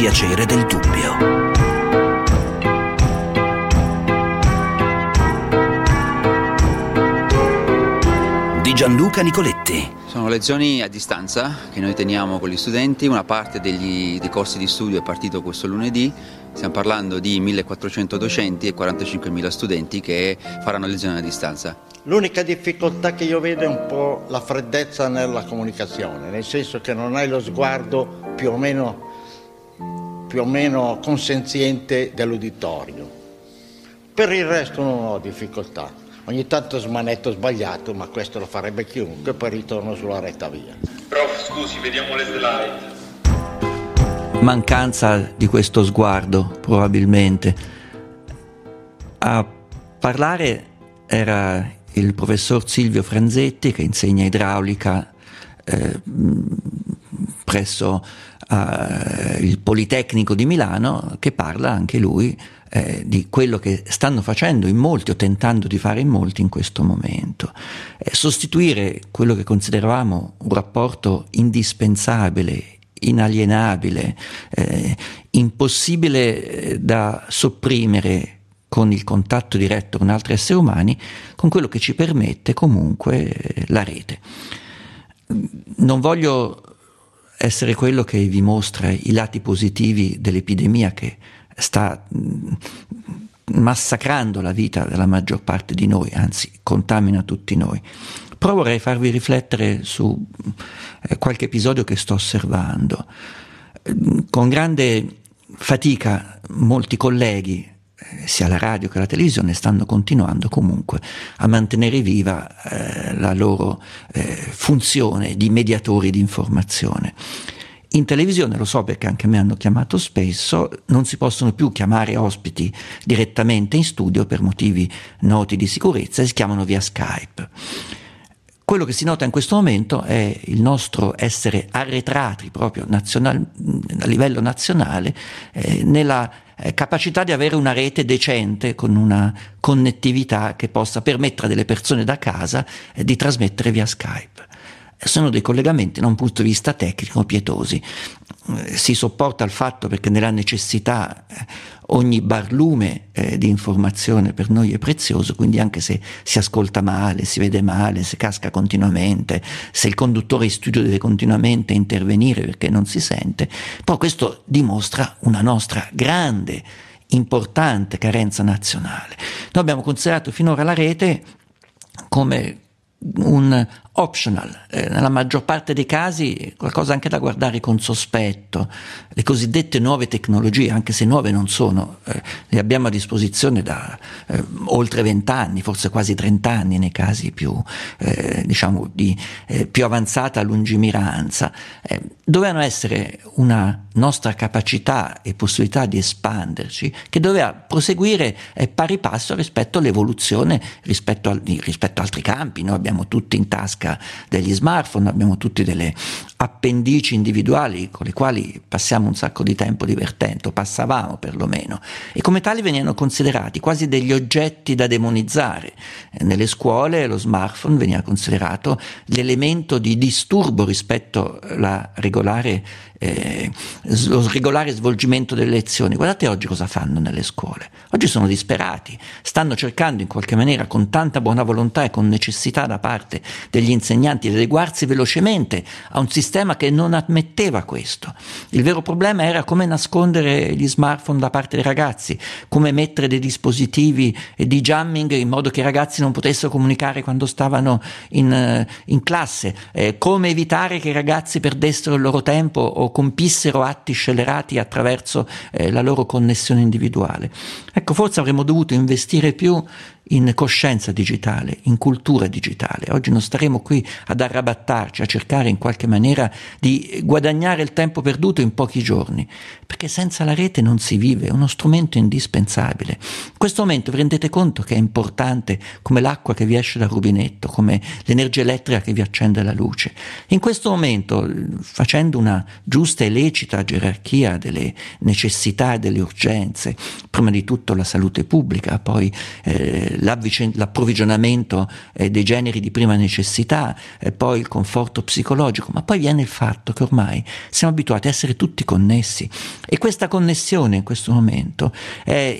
piacere del dubbio. Di Gianluca Nicoletti. Sono lezioni a distanza che noi teniamo con gli studenti. Una parte dei corsi di studio è partito questo lunedì. Stiamo parlando di 1400 docenti e 45.000 studenti che faranno lezioni a distanza. L'unica difficoltà che io vedo è un po' la freddezza nella comunicazione, nel senso che non hai lo sguardo più o meno consenziente dell'uditorio. Per il resto non ho difficoltà. Ogni tanto smanetto sbagliato, ma questo lo farebbe chiunque, poi ritorno sulla retta via. Prof, scusi, vediamo le slide. Mancanza di questo sguardo, probabilmente. A parlare era il professor Silvio Franzetti, che insegna idraulica presso il Politecnico di Milano, che parla anche lui di quello che stanno facendo in molti o tentando di fare in molti in questo momento. Sostituire quello che consideravamo un rapporto indispensabile, inalienabile, impossibile da sopprimere con il contatto diretto con altri esseri umani, con quello che ci permette comunque la rete. Non voglio essere quello che vi mostra i lati positivi dell'epidemia che sta massacrando la vita della maggior parte di noi, anzi contamina tutti noi. Però vorrei farvi riflettere su qualche episodio che sto osservando. Con grande fatica molti colleghi, sia la radio che la televisione, stanno continuando comunque a mantenere viva la loro funzione di mediatori di informazione. In televisione, lo so perché anche a me hanno chiamato spesso, non si possono più chiamare ospiti direttamente in studio per motivi noti di sicurezza, si chiamano via Skype. Quello che si nota in questo momento è il nostro essere arretrati proprio a livello nazionale nella capacità di avere una rete decente con una connettività che possa permettere a delle persone da casa di trasmettere via Skype. Sono dei collegamenti da un punto di vista tecnico pietosi. Si sopporta il fatto perché nella necessità ogni barlume di informazione per noi è prezioso, quindi anche se si ascolta male, si vede male, se casca continuamente, se il conduttore in studio deve continuamente intervenire perché non si sente, poi questo dimostra una nostra grande, importante carenza nazionale. Noi abbiamo considerato finora la rete come un optional, nella maggior parte dei casi qualcosa anche da guardare con sospetto. Le cosiddette nuove tecnologie, anche se nuove non sono, le abbiamo a disposizione da oltre 20 anni, forse quasi 30 anni nei casi più di più avanzata lungimiranza, dovevano essere una nostra capacità e possibilità di espanderci che doveva proseguire pari passo rispetto all'evoluzione rispetto a altri campi. Noi abbiamo tutti in tasca degli smartphone, abbiamo tutti delle appendici individuali con le quali passiamo un sacco di tempo divertendo, passavamo perlomeno, e come tali venivano considerati quasi degli oggetti da demonizzare. Nelle scuole lo smartphone veniva considerato l'elemento di disturbo rispetto alla lo regolare svolgimento delle lezioni. Guardate oggi cosa fanno nelle scuole. Oggi sono disperati, stanno cercando in qualche maniera con tanta buona volontà e con necessità da parte degli insegnanti di adeguarsi velocemente a un sistema che non ammetteva questo. Il vero problema era come nascondere gli smartphone da parte dei ragazzi, come mettere dei dispositivi di jamming in modo che i ragazzi non potessero comunicare quando stavano in classe, come evitare che i ragazzi perdessero il loro tempo o compissero atti scellerati attraverso la loro connessione individuale. Ecco, forse avremmo dovuto investire più in coscienza digitale, in cultura digitale. Oggi non staremo qui ad arrabattarci, a cercare in qualche maniera di guadagnare il tempo perduto in pochi giorni, perché senza la rete non si vive, è uno strumento indispensabile. In questo momento vi rendete conto che è importante come l'acqua che vi esce dal rubinetto, come l'energia elettrica che vi accende la luce. In questo momento, facendo una giusta e lecita gerarchia delle necessità e delle urgenze, prima di tutto la salute pubblica, poi l'approvvigionamento dei generi di prima necessità, poi il conforto psicologico, ma poi viene il fatto che ormai siamo abituati a essere tutti connessi, e questa connessione in questo momento è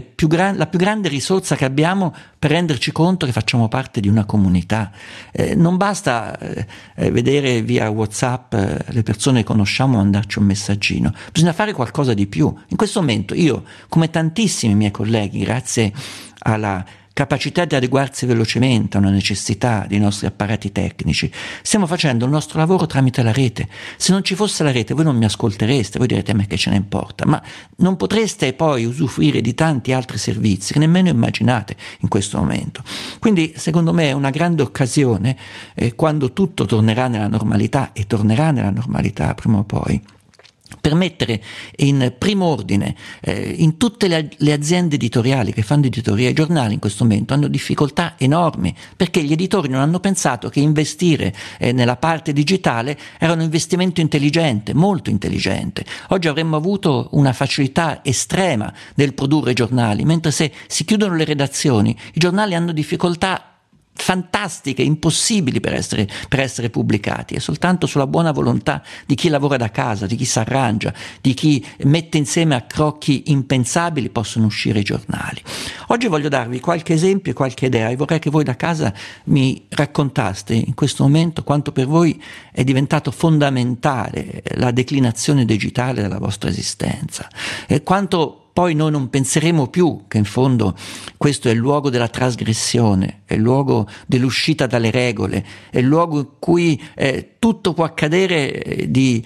la più grande risorsa che abbiamo per renderci conto che facciamo parte di una comunità. Non basta vedere via WhatsApp le persone che conosciamo, mandarci un messaggino, bisogna fare qualcosa di più. In questo momento io, come tantissimi miei colleghi, grazie alla capacità di adeguarsi velocemente a una necessità dei nostri apparati tecnici, stiamo facendo il nostro lavoro tramite la rete. Se non ci fosse la rete voi non mi ascoltereste, voi direte: a me che ce ne importa, ma non potreste poi usufruire di tanti altri servizi che nemmeno immaginate in questo momento. Quindi secondo me è una grande occasione, quando tutto tornerà nella normalità, e tornerà nella normalità prima o poi, per mettere in primo ordine in tutte le aziende editoriali che fanno editoria. I giornali in questo momento hanno difficoltà enormi perché gli editori non hanno pensato che investire nella parte digitale era un investimento intelligente, molto intelligente. Oggi avremmo avuto una facilità estrema nel produrre giornali, mentre se si chiudono le redazioni i giornali hanno difficoltà fantastiche, impossibili per essere pubblicati. È soltanto sulla buona volontà di chi lavora da casa, di chi si arrangia, di chi mette insieme accrocchi impensabili possono uscire i giornali. Oggi voglio darvi qualche esempio e qualche idea, e vorrei che voi da casa mi raccontaste in questo momento quanto per voi è diventato fondamentale la declinazione digitale della vostra esistenza, e quanto poi noi non penseremo più che in fondo questo è il luogo della trasgressione, è il luogo dell'uscita dalle regole, è il luogo in cui tutto può accadere di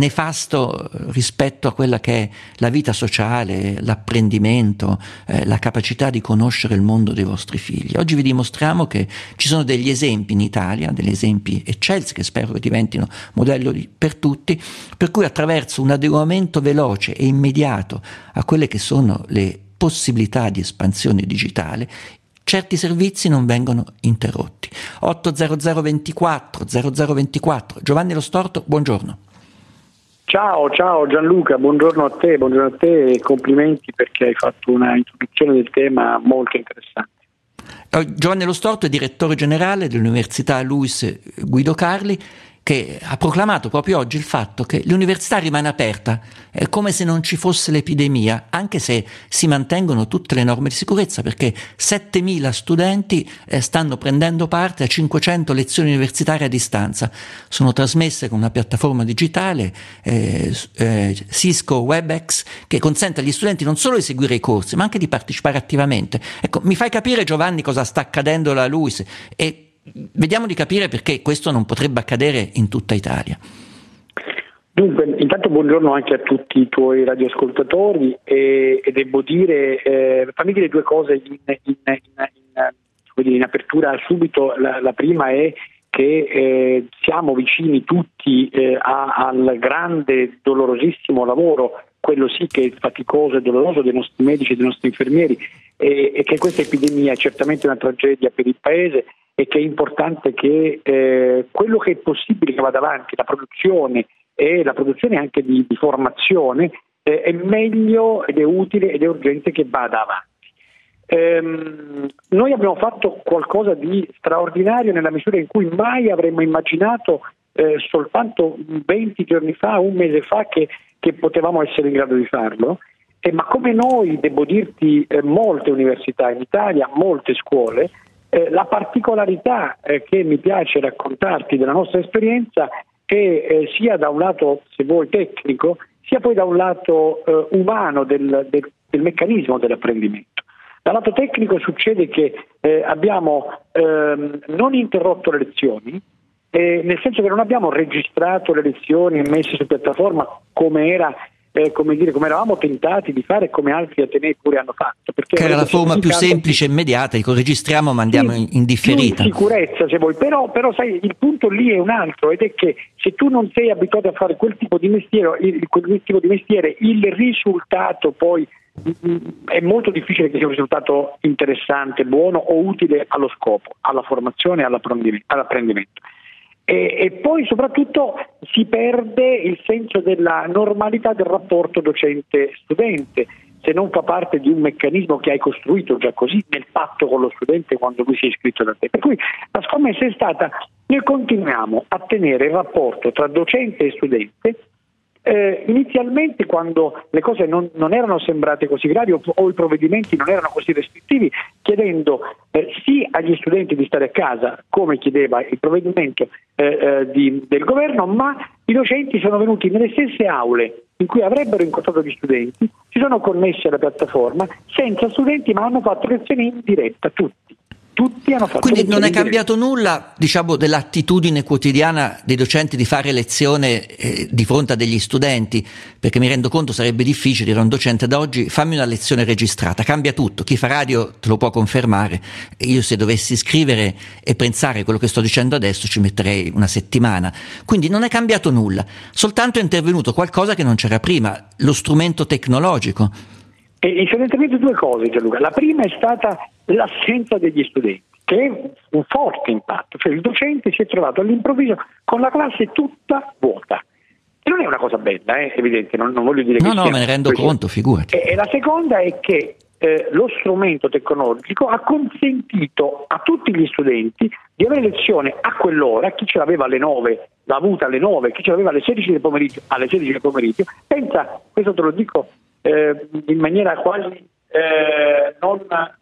nefasto rispetto a quella che è la vita sociale, l'apprendimento, la capacità di conoscere il mondo dei vostri figli. Oggi vi dimostriamo che ci sono degli esempi in Italia, degli esempi eccelsi che spero che diventino modello per tutti, per cui attraverso un adeguamento veloce e immediato a quelle che sono le possibilità di espansione digitale, certi servizi non vengono interrotti. 80024 0024. Giovanni Lo Storto, buongiorno. Ciao Gianluca, buongiorno a te e complimenti perché hai fatto una introduzione del tema molto interessante. Giovanni Lo Storto è direttore generale dell'Università Luis Guido Carli, che ha proclamato proprio oggi il fatto che l'università rimane aperta, è come se non ci fosse l'epidemia, anche se si mantengono tutte le norme di sicurezza, perché 7.000 studenti stanno prendendo parte a 500 lezioni universitarie a distanza. Sono trasmesse con una piattaforma digitale, Cisco WebEx, che consente agli studenti non solo di seguire i corsi, ma anche di partecipare attivamente. Ecco, mi fai capire, Giovanni, cosa sta accadendo alla LUIS, e vediamo di capire perché questo non potrebbe accadere in tutta Italia. Dunque, intanto buongiorno anche a tutti i tuoi radioascoltatori e devo dire, fammi dire due cose in apertura subito. La prima è che siamo vicini tutti al grande, dolorosissimo lavoro, quello sì che è faticoso e doloroso, dei nostri medici e dei nostri infermieri, e che questa epidemia è certamente una tragedia per il Paese, e che è importante che quello che è possibile che vada avanti, la produzione anche di formazione, è meglio ed è utile ed è urgente che vada avanti. Noi abbiamo fatto qualcosa di straordinario nella misura in cui mai avremmo immaginato soltanto 20 giorni fa, un mese fa, che potevamo essere in grado di farlo, ma come noi, devo dirti, molte università in Italia, molte scuole, la particolarità che mi piace raccontarti della nostra esperienza è sia da un lato, se vuoi, tecnico, sia poi da un lato umano del meccanismo dell'apprendimento. Dal lato tecnico succede che abbiamo non interrotto le lezioni, nel senso che non abbiamo registrato le lezioni e messe su piattaforma come eravamo tentati di fare, come altri atenei pure hanno fatto, perché che era la forma più semplice e immediata, registriamo, mandiamo in differita. Più sicurezza, se vuoi, però sai, il punto lì è un altro, ed è che se tu non sei abituato a fare quel tipo di mestiere, il risultato poi è molto difficile che sia un risultato interessante, buono o utile allo scopo, alla formazione e all'apprendimento. E poi soprattutto si perde il senso della normalità del rapporto docente-studente. se non fa parte di un meccanismo che hai costruito già così nel patto con lo studente quando lui si è iscritto da te. Per cui la scommessa è stata: noi continuiamo a tenere il rapporto tra docente e studente. Inizialmente, quando le cose non erano sembrate così gravi o i provvedimenti non erano così restrittivi, chiedendo sì agli studenti di stare a casa, come chiedeva il provvedimento del governo, ma i docenti sono venuti nelle stesse aule in cui avrebbero incontrato gli studenti, si sono connessi alla piattaforma senza studenti, ma hanno fatto lezioni in diretta, tutti hanno fatto. Quindi non è cambiato nulla, diciamo, dell'attitudine quotidiana dei docenti di fare lezione di fronte a degli studenti, perché mi rendo conto sarebbe difficile dire a un docente: da oggi fammi una lezione registrata. Cambia tutto, chi fa radio te lo può confermare. Io, se dovessi scrivere e pensare quello che sto dicendo adesso, ci metterei una settimana. Quindi non è cambiato nulla, soltanto è intervenuto qualcosa che non c'era prima, lo strumento tecnologico. E sono intervenute due cose, Gianluca. La prima è stata l'assenza degli studenti, che è un forte impatto, cioè il docente si è trovato all'improvviso con la classe tutta vuota. E non è una cosa bella, evidente, non voglio dire che me ne rendo conto, figurati. E la seconda è che lo strumento tecnologico ha consentito a tutti gli studenti di avere lezione a quell'ora. Chi ce l'aveva alle 9 l'ha avuta alle 9, chi ce l'aveva alle 16 del pomeriggio alle 16 del pomeriggio. Pensa, questo te lo dico in maniera quasi non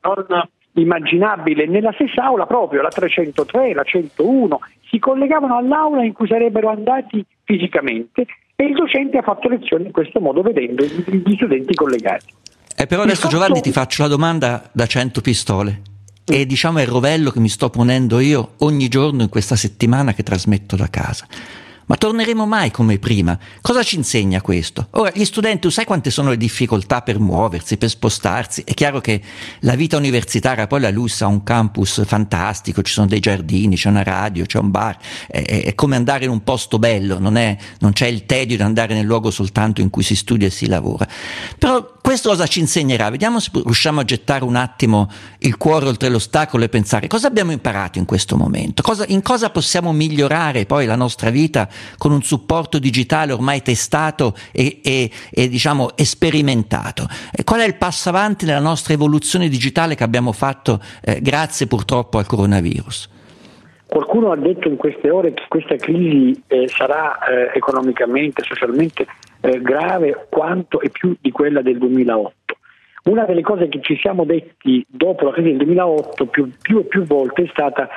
immaginabile, nella stessa aula proprio, la 303, la 101, si collegavano all'aula in cui sarebbero andati fisicamente, e il docente ha fatto lezioni in questo modo, vedendo gli studenti collegati. Però adesso, Giovanni, ti faccio la domanda da 100 pistole. E diciamo è il rovello che mi sto ponendo io ogni giorno in questa settimana che trasmetto da casa. Ma torneremo mai come prima? Cosa ci insegna questo? Ora, gli studenti, tu sai quante sono le difficoltà per muoversi, per spostarsi? È chiaro che la vita universitaria, poi la LUISS ha un campus fantastico, ci sono dei giardini, c'è una radio, c'è un bar, è come andare in un posto bello, non c'è il tedio di andare nel luogo soltanto in cui si studia e si lavora. Però questo cosa ci insegnerà? Vediamo se riusciamo a gettare un attimo il cuore oltre l'ostacolo e pensare: cosa abbiamo imparato in questo momento? In cosa possiamo migliorare poi la nostra vita con un supporto digitale ormai testato e diciamo sperimentato? Qual è il passo avanti nella nostra evoluzione digitale che abbiamo fatto grazie purtroppo al coronavirus? Qualcuno ha detto in queste ore che questa crisi sarà economicamente, socialmente grave quanto e più di quella del 2008. Una delle cose che ci siamo detti dopo la crisi del 2008 più e più volte è stata: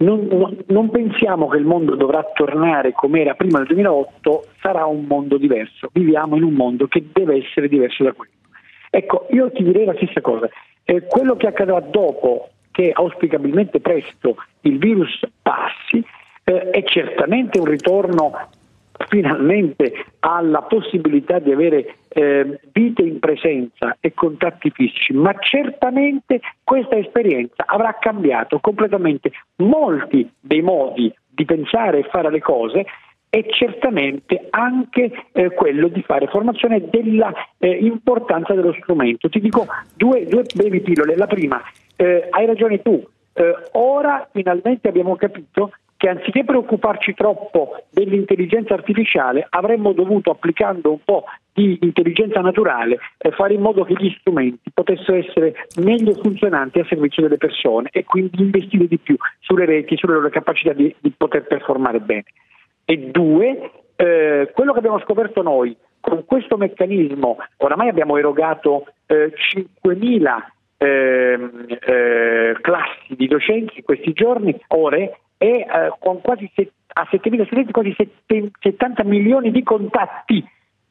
non pensiamo che il mondo dovrà tornare come era prima del 2008, sarà un mondo diverso, viviamo in un mondo che deve essere diverso da quello. Ecco, io ti direi la stessa cosa, quello che accadrà dopo che auspicabilmente presto il virus passi è certamente un ritorno finalmente alla possibilità di avere vite in presenza e contatti fisici, ma certamente questa esperienza avrà cambiato completamente molti dei modi di pensare e fare le cose, e certamente anche quello di fare formazione, della importanza dello strumento. Ti dico due brevi pillole. La prima, hai ragione tu, ora finalmente abbiamo capito che anziché preoccuparci troppo dell'intelligenza artificiale, avremmo dovuto, applicando un po' di intelligenza naturale, fare in modo che gli strumenti potessero essere meglio funzionanti a servizio delle persone, e quindi investire di più sulle reti, sulle loro capacità di poter performare bene. E due, quello che abbiamo scoperto noi con questo meccanismo, oramai abbiamo erogato 5.000 classi di docenti in questi giorni, ore, e con quasi a 7.000 studenti, quasi 70 milioni di contatti.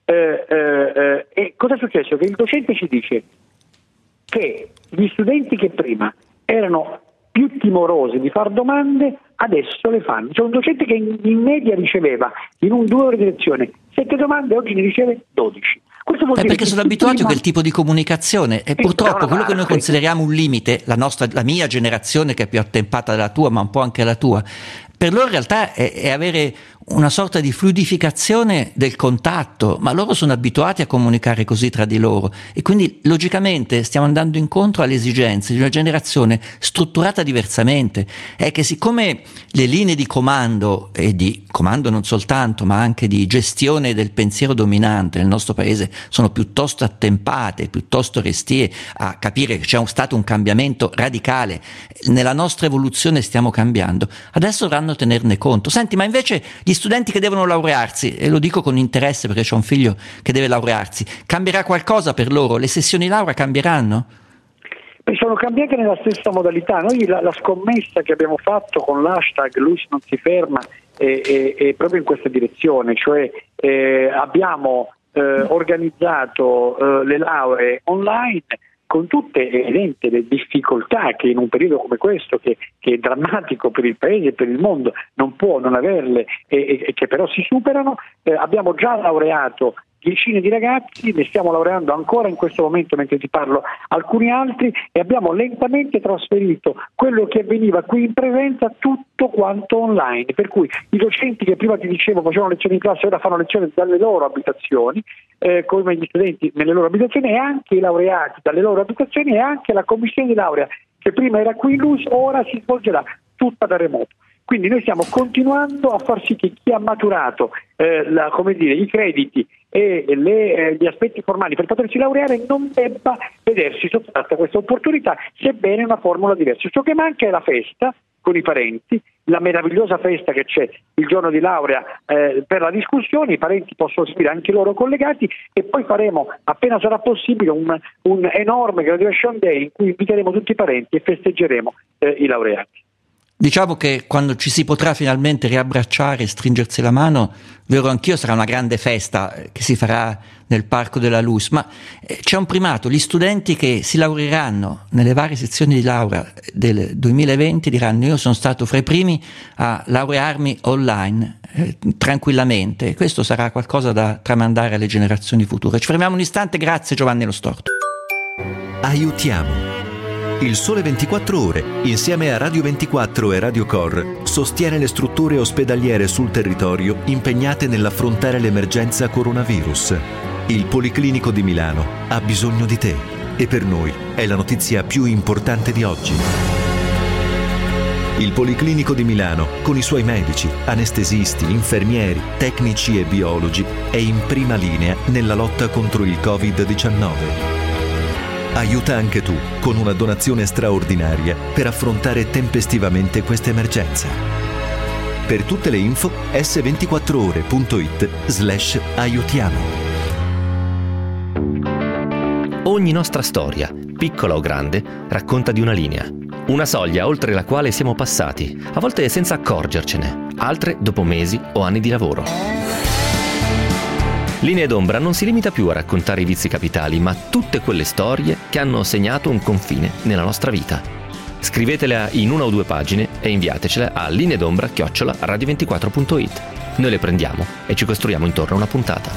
E cosa è successo? Che il docente ci dice che gli studenti che prima erano più timorosi di fare domande adesso le fanno. C'è un docente che in media riceveva in 2 ore di lezione 7 domande, oggi ne riceve 12. Questo vuol dire perché sono abituati a quel tipo di comunicazione, e purtroppo quello che noi consideriamo un limite, la mia generazione, che è più attempata della tua, ma un po' anche la tua, per loro in realtà è avere una sorta di fluidificazione del contatto, ma loro sono abituati a comunicare così tra di loro e quindi logicamente stiamo andando incontro alle esigenze di una generazione strutturata diversamente. È che siccome le linee di comando, e di comando non soltanto, ma anche di gestione del pensiero dominante nel nostro paese sono piuttosto attempate, piuttosto restie a capire che c'è stato un cambiamento radicale, nella nostra evoluzione stiamo cambiando, adesso dovranno tenerne conto. Senti, ma invece gli studenti che devono laurearsi, e lo dico con interesse perché c'ho un figlio che deve laurearsi, cambierà qualcosa per loro? Le sessioni di laurea cambieranno? Beh, sono cambiate nella stessa modalità. Noi la scommessa che abbiamo fatto con l'hashtag Luis non si ferma è proprio in questa direzione, cioè abbiamo organizzato le lauree online con tutte evidenti le difficoltà che in un periodo come questo, che è drammatico per il paese e per il mondo, non può non averle e che però si superano. Abbiamo già laureato decine di ragazzi, ne stiamo laureando ancora in questo momento mentre ti parlo alcuni altri, e abbiamo lentamente trasferito quello che avveniva qui in presenza tutto quanto online, per cui i docenti che prima ti dicevo facevano lezioni in classe ora fanno lezioni dalle loro abitazioni, come gli studenti nelle loro abitazioni, e anche i laureati dalle loro abitazioni, e anche la commissione di laurea che prima era qui in LUS ora si svolgerà tutta da remoto. Quindi noi stiamo continuando a far sì che chi ha maturato i crediti e gli aspetti formali per potersi laureare non debba vedersi sottratta questa opportunità, sebbene una formula diversa. Ciò che manca è la festa con i parenti, la meravigliosa festa che c'è il giorno di laurea per la discussione. I parenti possono seguire anche loro collegati, e poi faremo, appena sarà possibile, un enorme graduation day in cui inviteremo tutti i parenti e festeggeremo i laureati. Diciamo che quando ci si potrà finalmente riabbracciare e stringersi la mano, vero anch'io, sarà una grande festa che si farà nel Parco della Luz, ma c'è un primato: gli studenti che si laureeranno nelle varie sezioni di laurea del 2020 diranno: io sono stato fra i primi a laurearmi online tranquillamente, e questo sarà qualcosa da tramandare alle generazioni future. Ci fermiamo un istante, grazie Giovanni Lo Storto. Aiutiamo. Il Sole 24 Ore, insieme a Radio 24 e Radio Cor, sostiene le strutture ospedaliere sul territorio impegnate nell'affrontare l'emergenza coronavirus. Il Policlinico di Milano ha bisogno di te, e per noi è la notizia più importante di oggi. Il Policlinico di Milano, con i suoi medici, anestesisti, infermieri, tecnici e biologi, è in prima linea nella lotta contro il Covid-19. Aiuta anche tu con una donazione straordinaria per affrontare tempestivamente questa emergenza. Per tutte le info s24ore.it/aiutiamo. Ogni nostra storia, piccola o grande, racconta di una linea. Una soglia oltre la quale siamo passati, a volte senza accorgercene, altre dopo mesi o anni di lavoro. Linee d'ombra non si limita più a raccontare i vizi capitali, ma tutte quelle storie che hanno segnato un confine nella nostra vita. Scrivetela in 1 o 2 pagine e inviatecela a lineedombra@radio24.it. Noi le prendiamo e ci costruiamo intorno a una puntata.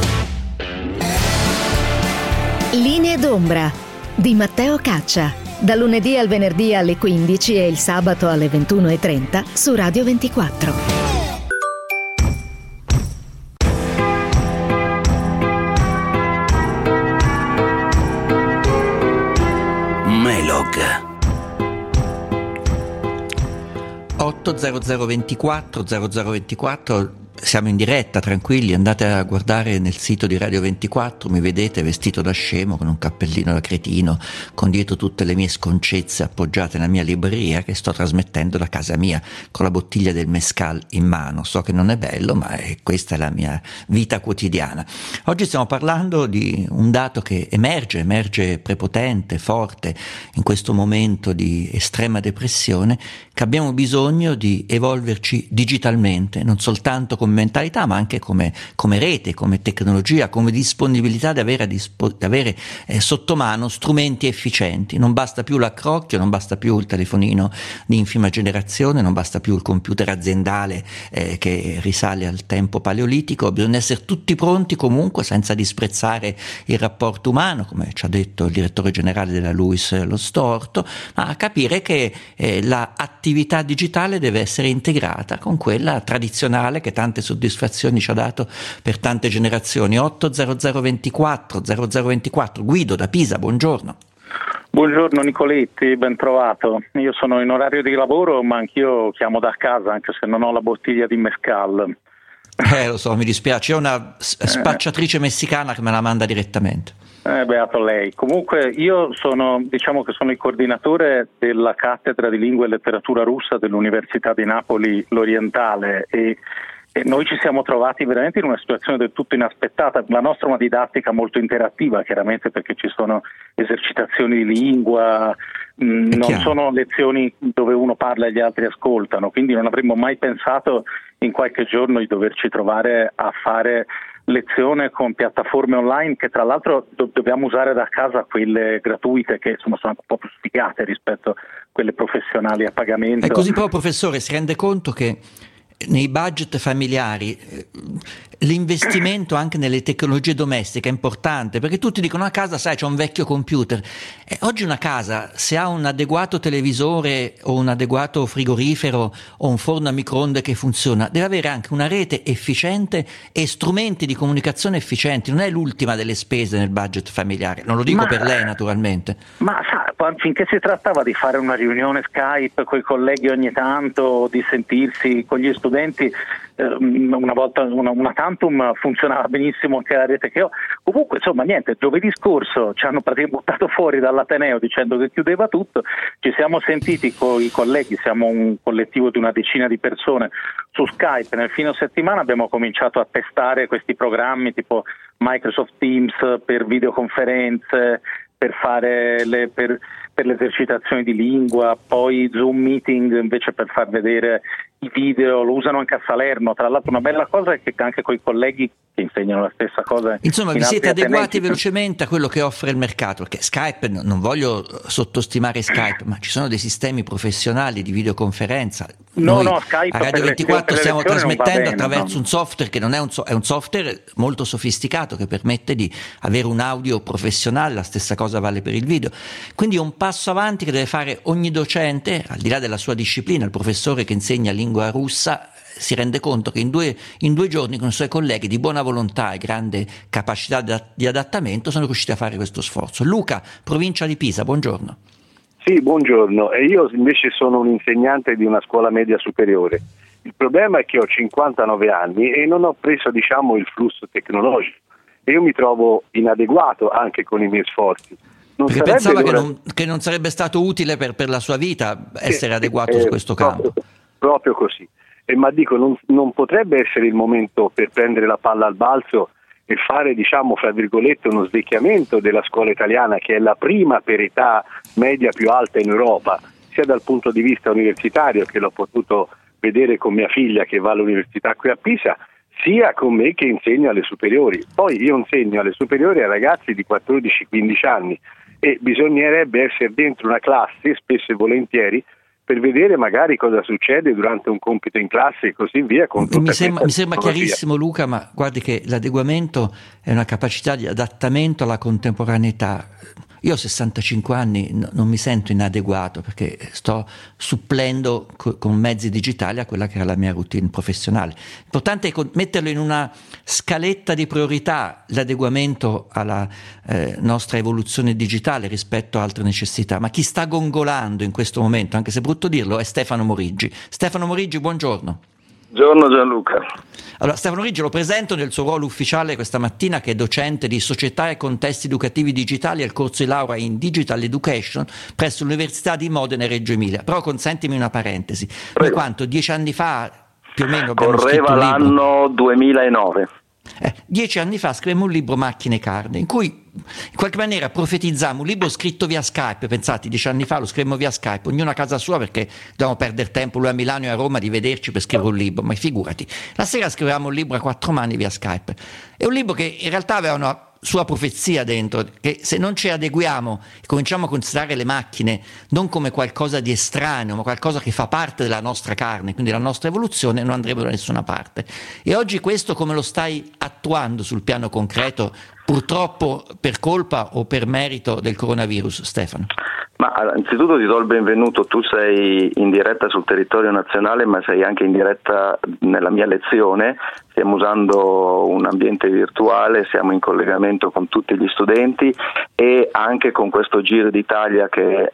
Linee d'ombra di Matteo Caccia, da lunedì al venerdì alle 15 e il sabato alle 21:30 su Radio 24. Melog 80024 siamo in diretta, tranquilli, andate a guardare nel sito di Radio 24, mi vedete vestito da scemo con un cappellino da cretino, con dietro tutte le mie sconcezze appoggiate nella mia libreria che sto trasmettendo da casa mia con la bottiglia del mezcal in mano. So che non è bello, ma questa è la mia vita quotidiana. Oggi stiamo parlando di un dato che emerge prepotente, forte in questo momento di estrema depressione, che abbiamo bisogno di evolverci digitalmente, non soltanto come come mentalità, ma anche come rete, come tecnologia, come disponibilità di avere sotto mano strumenti efficienti. Non basta più l'accrocchio, non basta più il telefonino di infima generazione, non basta più il computer aziendale che risale al tempo paleolitico. Bisogna essere tutti pronti comunque, senza disprezzare il rapporto umano, come ci ha detto il direttore generale della LUISS Lo Storto, ma a capire che la attività digitale deve essere integrata con quella tradizionale che tante soddisfazioni ci ha dato per tante generazioni. 80024 0024, Guido da Pisa, buongiorno. Buongiorno Nicoletti, ben trovato. Io sono in orario di lavoro, ma anch'io chiamo da casa, anche se non ho la bottiglia di mezcal. Lo so, mi dispiace, c'è una spacciatrice messicana che me la manda direttamente. Beato lei. Comunque io sono il coordinatore della cattedra di lingua e letteratura russa dell'Università di Napoli L'Orientale e noi ci siamo trovati veramente in una situazione del tutto inaspettata. La nostra è una didattica molto interattiva, chiaramente, perché ci sono esercitazioni di lingua, non sono lezioni dove uno parla e gli altri ascoltano, quindi non avremmo mai pensato in qualche giorno di doverci trovare a fare lezione con piattaforme online che tra l'altro dobbiamo usare da casa, quelle gratuite che insomma sono un po' più sfigate rispetto a quelle professionali a pagamento. È così, però professore si rende conto che nei budget familiari l'investimento anche nelle tecnologie domestiche è importante, perché tutti dicono a casa sai c'è un vecchio computer, oggi una casa se ha un adeguato televisore o un adeguato frigorifero o un forno a microonde che funziona, deve avere anche una rete efficiente e strumenti di comunicazione efficienti. Non è l'ultima delle spese nel budget familiare, non lo dico per lei naturalmente, ma finché si trattava di fare una riunione Skype con i colleghi ogni tanto, di sentirsi con gli studenti, una volta una tantum funzionava benissimo anche la rete che ho. Comunque insomma niente, giovedì scorso ci hanno praticamente buttato fuori dall'Ateneo dicendo che chiudeva tutto, ci siamo sentiti con i colleghi, siamo un collettivo di una decina di persone su Skype, nel fine settimana abbiamo cominciato a testare questi programmi tipo Microsoft Teams per videoconferenze, per fare per le esercitazioni di lingua, poi Zoom Meeting invece per far vedere i video, lo usano anche a Salerno. Tra l'altro una bella cosa è che anche con i colleghi che insegnano la stessa cosa. Insomma, vi siete adeguati velocemente a quello che offre il mercato, perché Skype, non voglio sottostimare Skype, ma ci sono dei sistemi professionali di videoconferenza. Noi Skype a Radio 24 stiamo trasmettendo attraverso un software che non è è un software molto sofisticato che permette di avere un audio professionale, la stessa cosa vale per il video. Quindi è un passo avanti che deve fare ogni docente, al di là della sua disciplina. Il professore che insegna lingua russa si rende conto che in due giorni con i suoi colleghi di buona volontà e grande capacità di adattamento sono riusciti a fare questo sforzo. Luca, provincia di Pisa, buongiorno. Sì, buongiorno. E io invece sono un insegnante di una scuola media superiore. Il problema è che ho 59 anni e non ho preso, il flusso tecnologico. E io mi trovo inadeguato anche con i miei sforzi. Perché pensava che non sarebbe stato utile per la sua vita essere adeguato su questo campo. Proprio così. Ma dico, non potrebbe essere il momento per prendere la palla al balzo e fare, fra virgolette, uno svecchiamento della scuola italiana, che è la prima per età media più alta in Europa, sia dal punto di vista universitario, che l'ho potuto vedere con mia figlia che va all'università qui a Pisa, sia con me che insegno alle superiori. Poi io insegno alle superiori a ragazzi di 14-15 anni e bisognerebbe essere dentro una classe, spesso e volentieri, per vedere magari cosa succede durante un compito in classe e così via. Mi sembra chiarissimo, Luca, ma guardi che l'adeguamento è una capacità di adattamento alla contemporaneità. Io ho 65 anni, non mi sento inadeguato perché sto supplendo con mezzi digitali a quella che era la mia routine professionale. L'importante è metterlo in una scaletta di priorità, l'adeguamento alla nostra evoluzione digitale rispetto a altre necessità. Ma chi sta gongolando in questo momento, anche se è brutto dirlo, è Stefano Moriggi. Stefano Moriggi, buongiorno. Buongiorno Gianluca. Allora, Stefano Moriggi lo presento nel suo ruolo ufficiale questa mattina, che è docente di società e contesti educativi digitali al corso di laurea in Digital Education presso l'Università di Modena e Reggio Emilia. Però consentimi una parentesi. Noi quanto? 10 anni fa più o meno abbiamo scritto un libro? L'anno 2009. 10 anni fa scrivemmo un libro, Macchine e Carne, in cui in qualche maniera profetizziamo un libro scritto via Skype. Pensate, 10 anni fa lo scrivemmo via Skype, ognuno a casa sua, perché dovevamo perdere tempo, lui a Milano e a Roma, di vederci per scrivere un libro, ma figurati, la sera scrivevamo un libro a 4 mani via Skype. È un libro che in realtà aveva una sua profezia dentro, che se non ci adeguiamo e cominciamo a considerare le macchine non come qualcosa di estraneo, ma qualcosa che fa parte della nostra carne, quindi della nostra evoluzione, non andremo da nessuna parte. E oggi questo come lo stai attuando sul piano concreto, purtroppo per colpa o per merito del coronavirus, Stefano? Ma innanzitutto ti do il benvenuto, tu sei in diretta sul territorio nazionale, ma sei anche in diretta nella mia lezione. Stiamo usando un ambiente virtuale, siamo in collegamento con tutti gli studenti e anche con questo Giro d'Italia che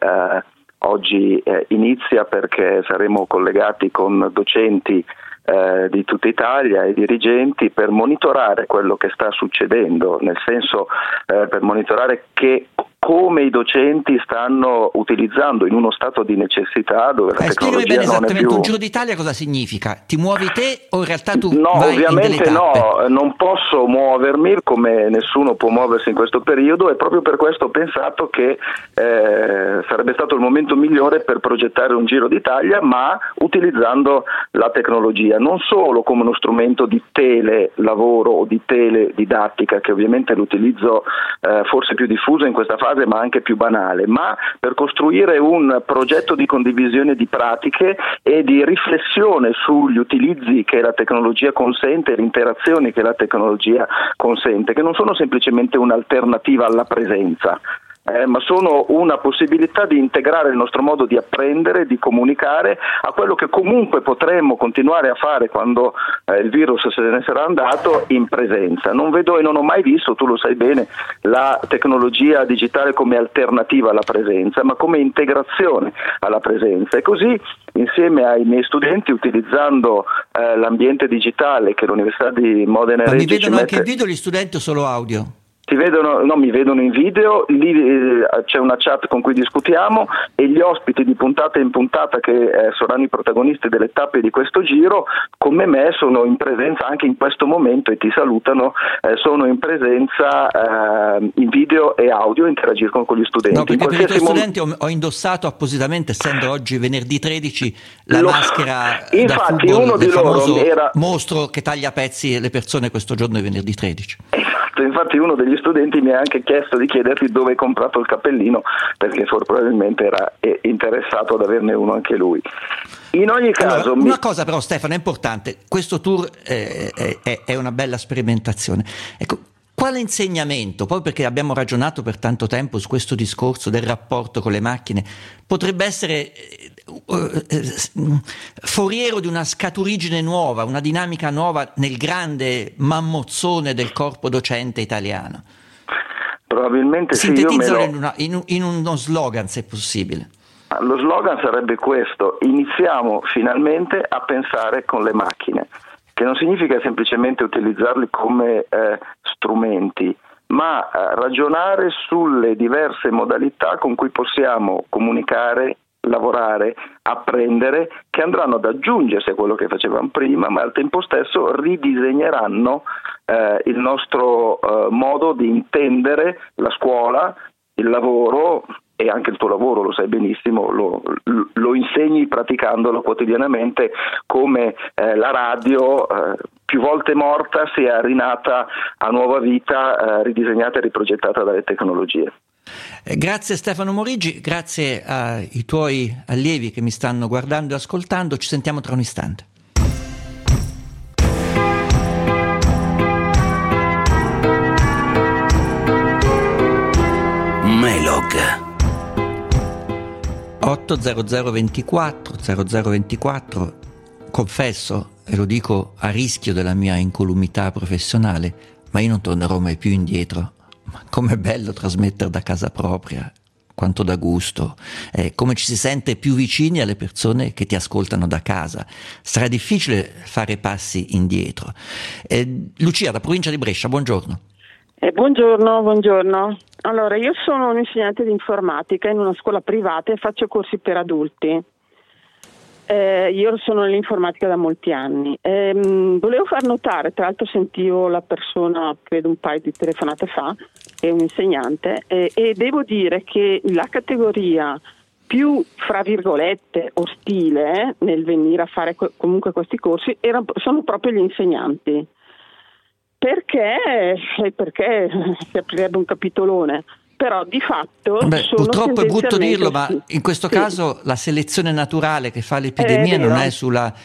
oggi inizia, perché saremo collegati con docenti di tutta Italia e dirigenti per monitorare quello che sta succedendo, nel senso per monitorare come i docenti stanno utilizzando in uno stato di necessità dove la tecnologia bene non è più... un Giro d'Italia cosa significa? Ti muovi te o in realtà tu No, vai ovviamente in delle tappe? no, non posso muovermi come nessuno può muoversi in questo periodo, e proprio per questo ho pensato che sarebbe stato il momento migliore per progettare un Giro d'Italia, ma utilizzando la tecnologia, non solo come uno strumento di telelavoro o di teledidattica, che ovviamente è l'utilizzo forse più diffuso in questa fase, ma anche più banale, ma per costruire un progetto di condivisione di pratiche e di riflessione sugli utilizzi che la tecnologia consente, le interazioni che la tecnologia consente, che non sono semplicemente un'alternativa alla presenza, ma sono una possibilità di integrare il nostro modo di apprendere, di comunicare a quello che comunque potremmo continuare a fare quando il virus se ne sarà andato, in presenza. Non vedo e non ho mai visto, tu lo sai bene, la tecnologia digitale come alternativa alla presenza, ma come integrazione alla presenza. E così, insieme ai miei studenti, utilizzando l'ambiente digitale che l'Università di Modena e Reggio... Ma mi vedono anche in video gli studenti o solo audio? Ti vedono, no, mi vedono in video, lì c'è una chat con cui discutiamo e gli ospiti di puntata in puntata, che saranno i protagonisti delle tappe di questo giro, come me sono in presenza anche in questo momento e ti salutano, sono in presenza in video e audio, interagiscono con gli studenti. No, perché per i tuoi studenti ho indossato appositamente, essendo oggi venerdì 13, la maschera da football del famoso mostro che taglia a pezzi le persone questo giorno di venerdì 13. Infatti uno degli studenti mi ha anche chiesto di chiederti dove hai comprato il cappellino, perché probabilmente era interessato ad averne uno anche lui. In ogni caso... Allora, una cosa però, Stefano, è importante, questo tour è una bella sperimentazione. Ecco, quale insegnamento, poi perché abbiamo ragionato per tanto tempo su questo discorso del rapporto con le macchine, potrebbe essere foriero di una scaturigine nuova, una dinamica nuova nel grande mammozzone del corpo docente italiano? Probabilmente sì. Sintetizzalo in uno slogan, se possibile. Lo slogan sarebbe questo: iniziamo finalmente a pensare con le macchine, che non significa semplicemente utilizzarli come strumenti, ma ragionare sulle diverse modalità con cui possiamo comunicare, lavorare, apprendere, che andranno ad aggiungersi a quello che facevamo prima, ma al tempo stesso ridisegneranno il nostro modo di intendere la scuola, il lavoro, e anche il tuo lavoro, lo sai benissimo, lo insegni praticandolo quotidianamente, come la radio più volte morta sia rinata a nuova vita, ridisegnata e riprogettata dalle tecnologie. Grazie Stefano Morigi, grazie ai tuoi allievi che mi stanno guardando e ascoltando, ci sentiamo tra un istante. Melog 80024 confesso, e lo dico a rischio della mia incolumità professionale, ma io non tornerò mai più indietro. Ma com'è bello trasmettere da casa propria, quanto dà gusto, come ci si sente più vicini alle persone che ti ascoltano da casa. Sarà difficile fare passi indietro. Lucia, da provincia di Brescia, buongiorno. Buongiorno. Allora, io sono un insegnante di informatica in una scuola privata e faccio corsi per adulti. Io sono nell'informatica da molti anni. Volevo far notare, tra l'altro sentivo la persona, credo un paio di telefonate fa, è un insegnante, e devo dire che la categoria più, fra virgolette, ostile nel venire a fare comunque questi corsi sono proprio gli insegnanti. Perché si aprirebbe un capitolone. Però di fatto purtroppo è brutto dirlo, ma in questo caso la selezione naturale che fa l'epidemia non è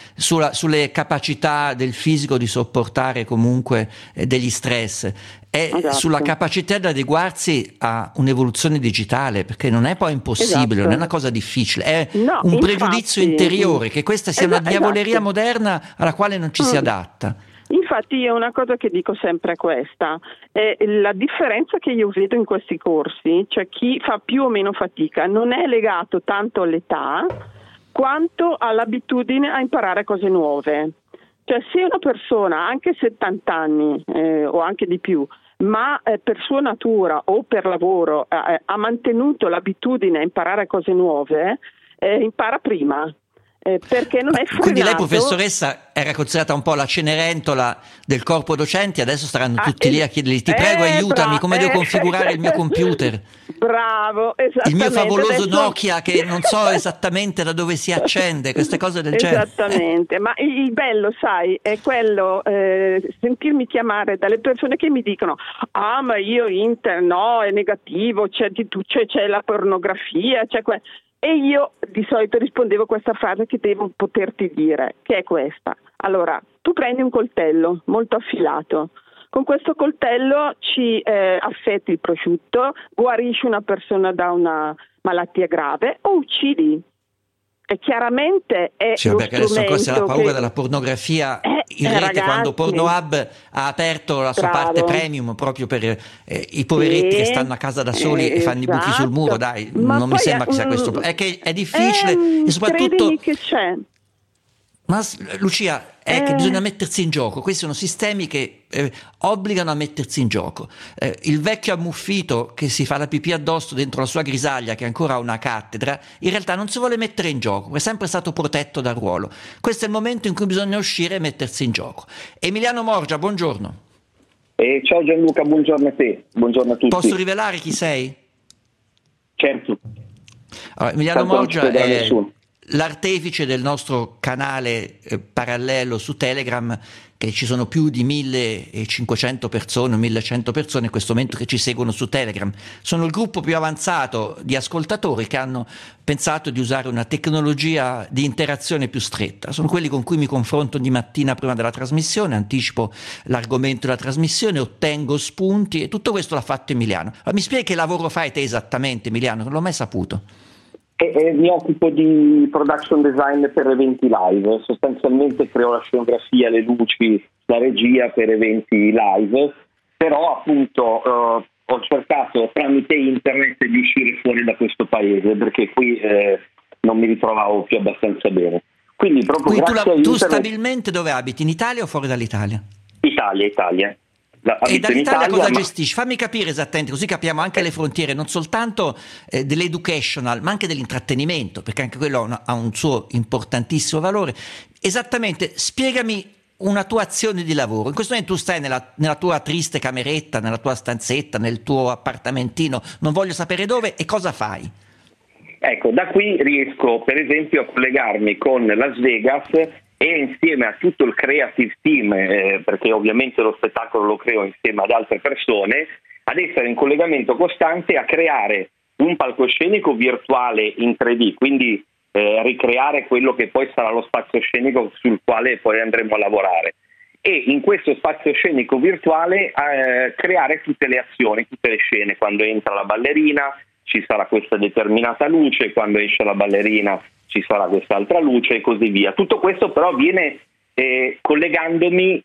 sulle capacità del fisico di sopportare comunque degli stress, è sulla capacità di adeguarsi a un'evoluzione digitale, perché non è poi impossibile, non è una cosa difficile, è un pregiudizio interiore che questa sia una diavoleria moderna alla quale non ci si adatta. Infatti io una cosa che dico sempre è questa, la differenza che io vedo in questi corsi, cioè chi fa più o meno fatica, non è legato tanto all'età quanto all'abitudine a imparare cose nuove. Cioè se una persona, anche 70 anni o anche di più, ma per sua natura o per lavoro ha mantenuto l'abitudine a imparare cose nuove, impara prima. Perché non è frenato. Quindi lei, professoressa, era considerata un po' la Cenerentola del corpo docenti, adesso staranno tutti lì a chiedergli: ti prego aiutami, come devo configurare il mio computer? Bravo, esattamente. Il mio favoloso adesso... Nokia che non so esattamente da dove si accende, queste cose del genere. Esattamente, ma il bello, sai, è quello, sentirmi chiamare dalle persone che mi dicono: ah, ma io Inter, no, è negativo, c'è la pornografia, c'è E io di solito rispondevo questa frase che devo poterti dire, che è questa. Allora, tu prendi un coltello molto affilato, con questo coltello ci affetti il prosciutto, guarisci una persona da una malattia grave o uccidi. E chiaramente è sì, perché adesso questa è la paura della pornografia in rete, ragazzi, quando Pornhub ha aperto la sua parte premium proprio per i poveretti che stanno a casa da soli e fanno i buchi sul muro, dai, ma non mi sembra che sia questo, è che è difficile e soprattutto che c'è. Ma Lucia, è che bisogna mettersi in gioco, questi sono sistemi che obbligano a mettersi in gioco. Il vecchio ammuffito che si fa la pipì addosso dentro la sua grisaglia, che ancora ha una cattedra, in realtà non si vuole mettere in gioco, è sempre stato protetto dal ruolo. Questo è il momento in cui bisogna uscire e mettersi in gioco. Emiliano Morgia, buongiorno. Ciao Gianluca, buongiorno a te, buongiorno a tutti. Posso rivelare chi sei? Certo. Allora, Emiliano Morgia è l'artefice del nostro canale parallelo su Telegram, che ci sono più di 1500 persone, 1100 persone in questo momento che ci seguono su Telegram. Sono il gruppo più avanzato di ascoltatori che hanno pensato di usare una tecnologia di interazione più stretta. Sono quelli con cui mi confronto di mattina prima della trasmissione, anticipo l'argomento della trasmissione, ottengo spunti, e tutto questo l'ha fatto Emiliano. Allora, mi spieghi che lavoro fai te esattamente, Emiliano? Non l'ho mai saputo. Mi occupo di production design per eventi live, sostanzialmente creo la scenografia, le luci, la regia per eventi live, però appunto ho cercato tramite internet di uscire fuori da questo paese, perché qui non mi ritrovavo più abbastanza bene. Quindi proprio tu stabilmente dove abiti? In Italia o fuori dall'Italia? Italia. E dall'Italia cosa gestisci? Fammi capire esattamente, così capiamo anche le frontiere, non soltanto dell'educational, ma anche dell'intrattenimento, perché anche quello ha un suo importantissimo valore. Esattamente, spiegami una tua azione di lavoro. In questo momento tu stai nella tua triste cameretta, nella tua stanzetta, nel tuo appartamentino, non voglio sapere dove, e cosa fai? Ecco, da qui riesco per esempio a collegarmi con Las Vegas e insieme a tutto il creative team, perché ovviamente lo spettacolo lo creo insieme ad altre persone, ad essere in collegamento costante a creare un palcoscenico virtuale in 3D, quindi ricreare quello che poi sarà lo spazio scenico sul quale poi andremo a lavorare. E in questo spazio scenico virtuale creare tutte le azioni, tutte le scene. Quando entra la ballerina ci sarà questa determinata luce, quando esce la ballerina ci sarà quest'altra luce e così via. Tutto questo però avviene collegandomi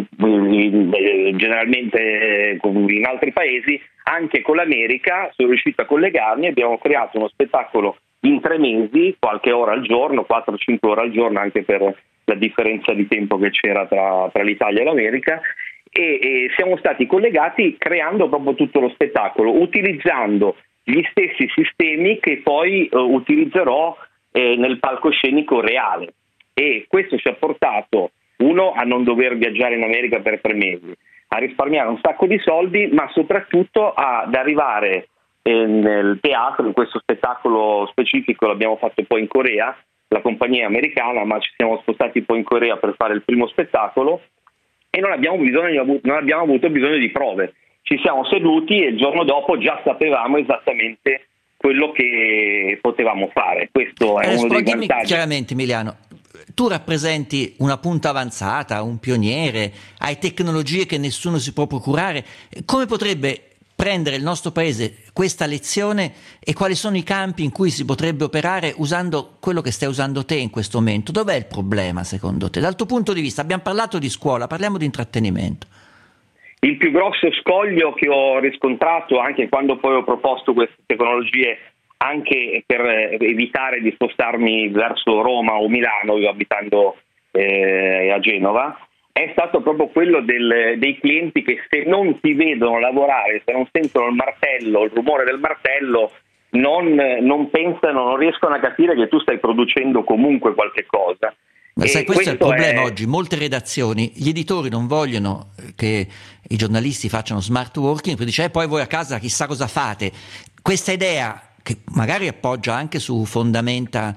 generalmente in altri paesi, anche con l'America. Sono riuscito a collegarmi, abbiamo creato uno spettacolo in 3 mesi, qualche ora al giorno, 4-5 ore al giorno, anche per la differenza di tempo che c'era tra l'Italia e l'America, e siamo stati collegati creando proprio tutto lo spettacolo, utilizzando gli stessi sistemi che poi utilizzerò nel palcoscenico reale, e questo ci ha portato, uno, a non dover viaggiare in America per 3 mesi, a risparmiare un sacco di soldi, ma soprattutto ad arrivare nel teatro. In questo spettacolo specifico l'abbiamo fatto poi in Corea, la compagnia americana, ma ci siamo spostati poi in Corea per fare il primo spettacolo e non abbiamo avuto bisogno di prove. Ci siamo seduti e il giorno dopo già sapevamo esattamente quello che potevamo fare. Questo è uno dei vantaggi. Chiaramente, Emiliano, tu rappresenti una punta avanzata, un pioniere, hai tecnologie che nessuno si può procurare. Come potrebbe prendere il nostro paese questa lezione e quali sono i campi in cui si potrebbe operare usando quello che stai usando te in questo momento? Dov'è il problema secondo te? Dal tuo punto di vista, abbiamo parlato di scuola, parliamo di intrattenimento. Il più grosso scoglio che ho riscontrato anche quando poi ho proposto queste tecnologie, anche per evitare di spostarmi verso Roma o Milano, io abitando a Genova, è stato proprio quello dei clienti che, se non ti vedono lavorare, se non sentono il martello, il rumore del martello, non pensano, non riescono a capire che tu stai producendo comunque qualche cosa. Ma sai, questo è il problema oggi. Molte redazioni, gli editori non vogliono che i giornalisti facciano smart working, poi dice poi voi a casa chissà cosa fate. Questa idea, che magari appoggia anche su fondamenta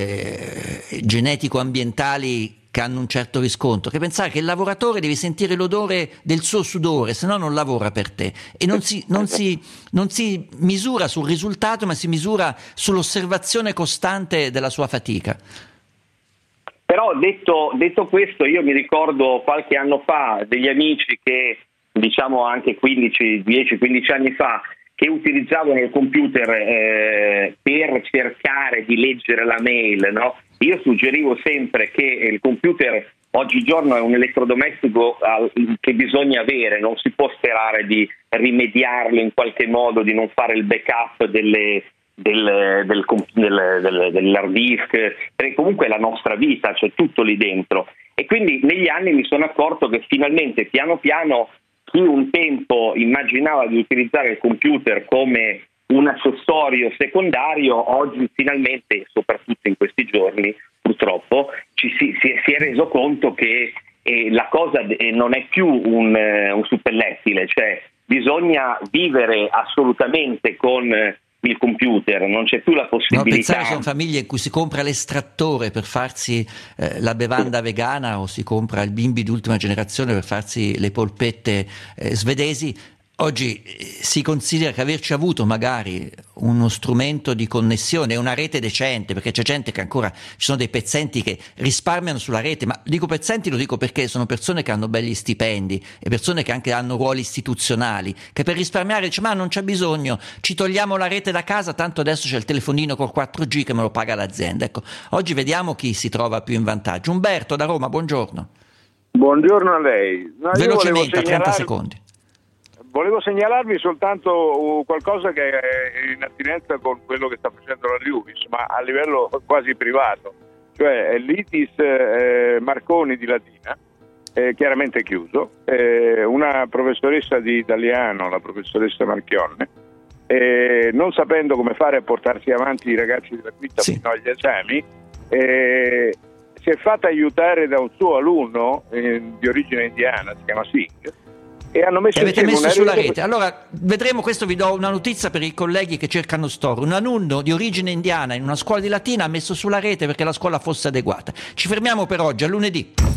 genetico-ambientali che hanno un certo riscontro, che pensare che il lavoratore deve sentire l'odore del suo sudore, se no non lavora per te, e non si misura sul risultato, ma si misura sull'osservazione costante della sua fatica. Però detto questo, io mi ricordo qualche anno fa degli amici che, diciamo anche 10-15 anni fa, che utilizzavano il computer per cercare di leggere la mail, no? Io suggerivo sempre che il computer oggigiorno è un elettrodomestico che bisogna avere, non si può sperare di rimediarlo in qualche modo, di non fare il backup dell'hard disk, perché comunque è la nostra vita, c'è tutto lì dentro. E quindi negli anni mi sono accorto che finalmente, piano piano, chi un tempo immaginava di utilizzare il computer come un accessorio secondario, oggi finalmente, soprattutto in questi giorni, purtroppo, si è reso conto che la cosa non è più un suppellettile, cioè bisogna vivere assolutamente con il computer, non c'è più la possibilità. Pensare sono famiglie in cui si compra l'estrattore per farsi la bevanda vegana, o si compra il bimbi d'ultima generazione per farsi le polpette svedesi. Oggi si considera che averci avuto magari uno strumento di connessione, una rete decente, perché c'è gente che ancora, ci sono dei pezzenti che risparmiano sulla rete, ma dico pezzenti, lo dico perché sono persone che hanno belli stipendi e persone che anche hanno ruoli istituzionali, che per risparmiare dice ma non c'è bisogno, ci togliamo la rete da casa, tanto adesso c'è il telefonino col 4G che me lo paga l'azienda. Ecco, oggi vediamo chi si trova più in vantaggio. Umberto da Roma, buongiorno. Buongiorno a lei. No, velocemente, a 30 secondi. Volevo segnalarvi soltanto qualcosa che è in attinenza con quello che sta facendo la Lewis, ma a livello quasi privato, cioè l'ITIS Marconi di Latina, chiaramente chiuso, una professoressa di italiano, la professoressa Marchionne, non sapendo come fare a portarsi avanti i ragazzi della quinta fino agli esami, si è fatta aiutare da un suo alunno di origine indiana, si chiama Singh, e hanno messo, avete messo sulla rete. Allora vedremo, questo vi do una notizia per i colleghi che cercano store. Un alunno di origine indiana in una scuola di Latina ha messo sulla rete perché la scuola fosse adeguata. Ci fermiamo per oggi, a lunedì.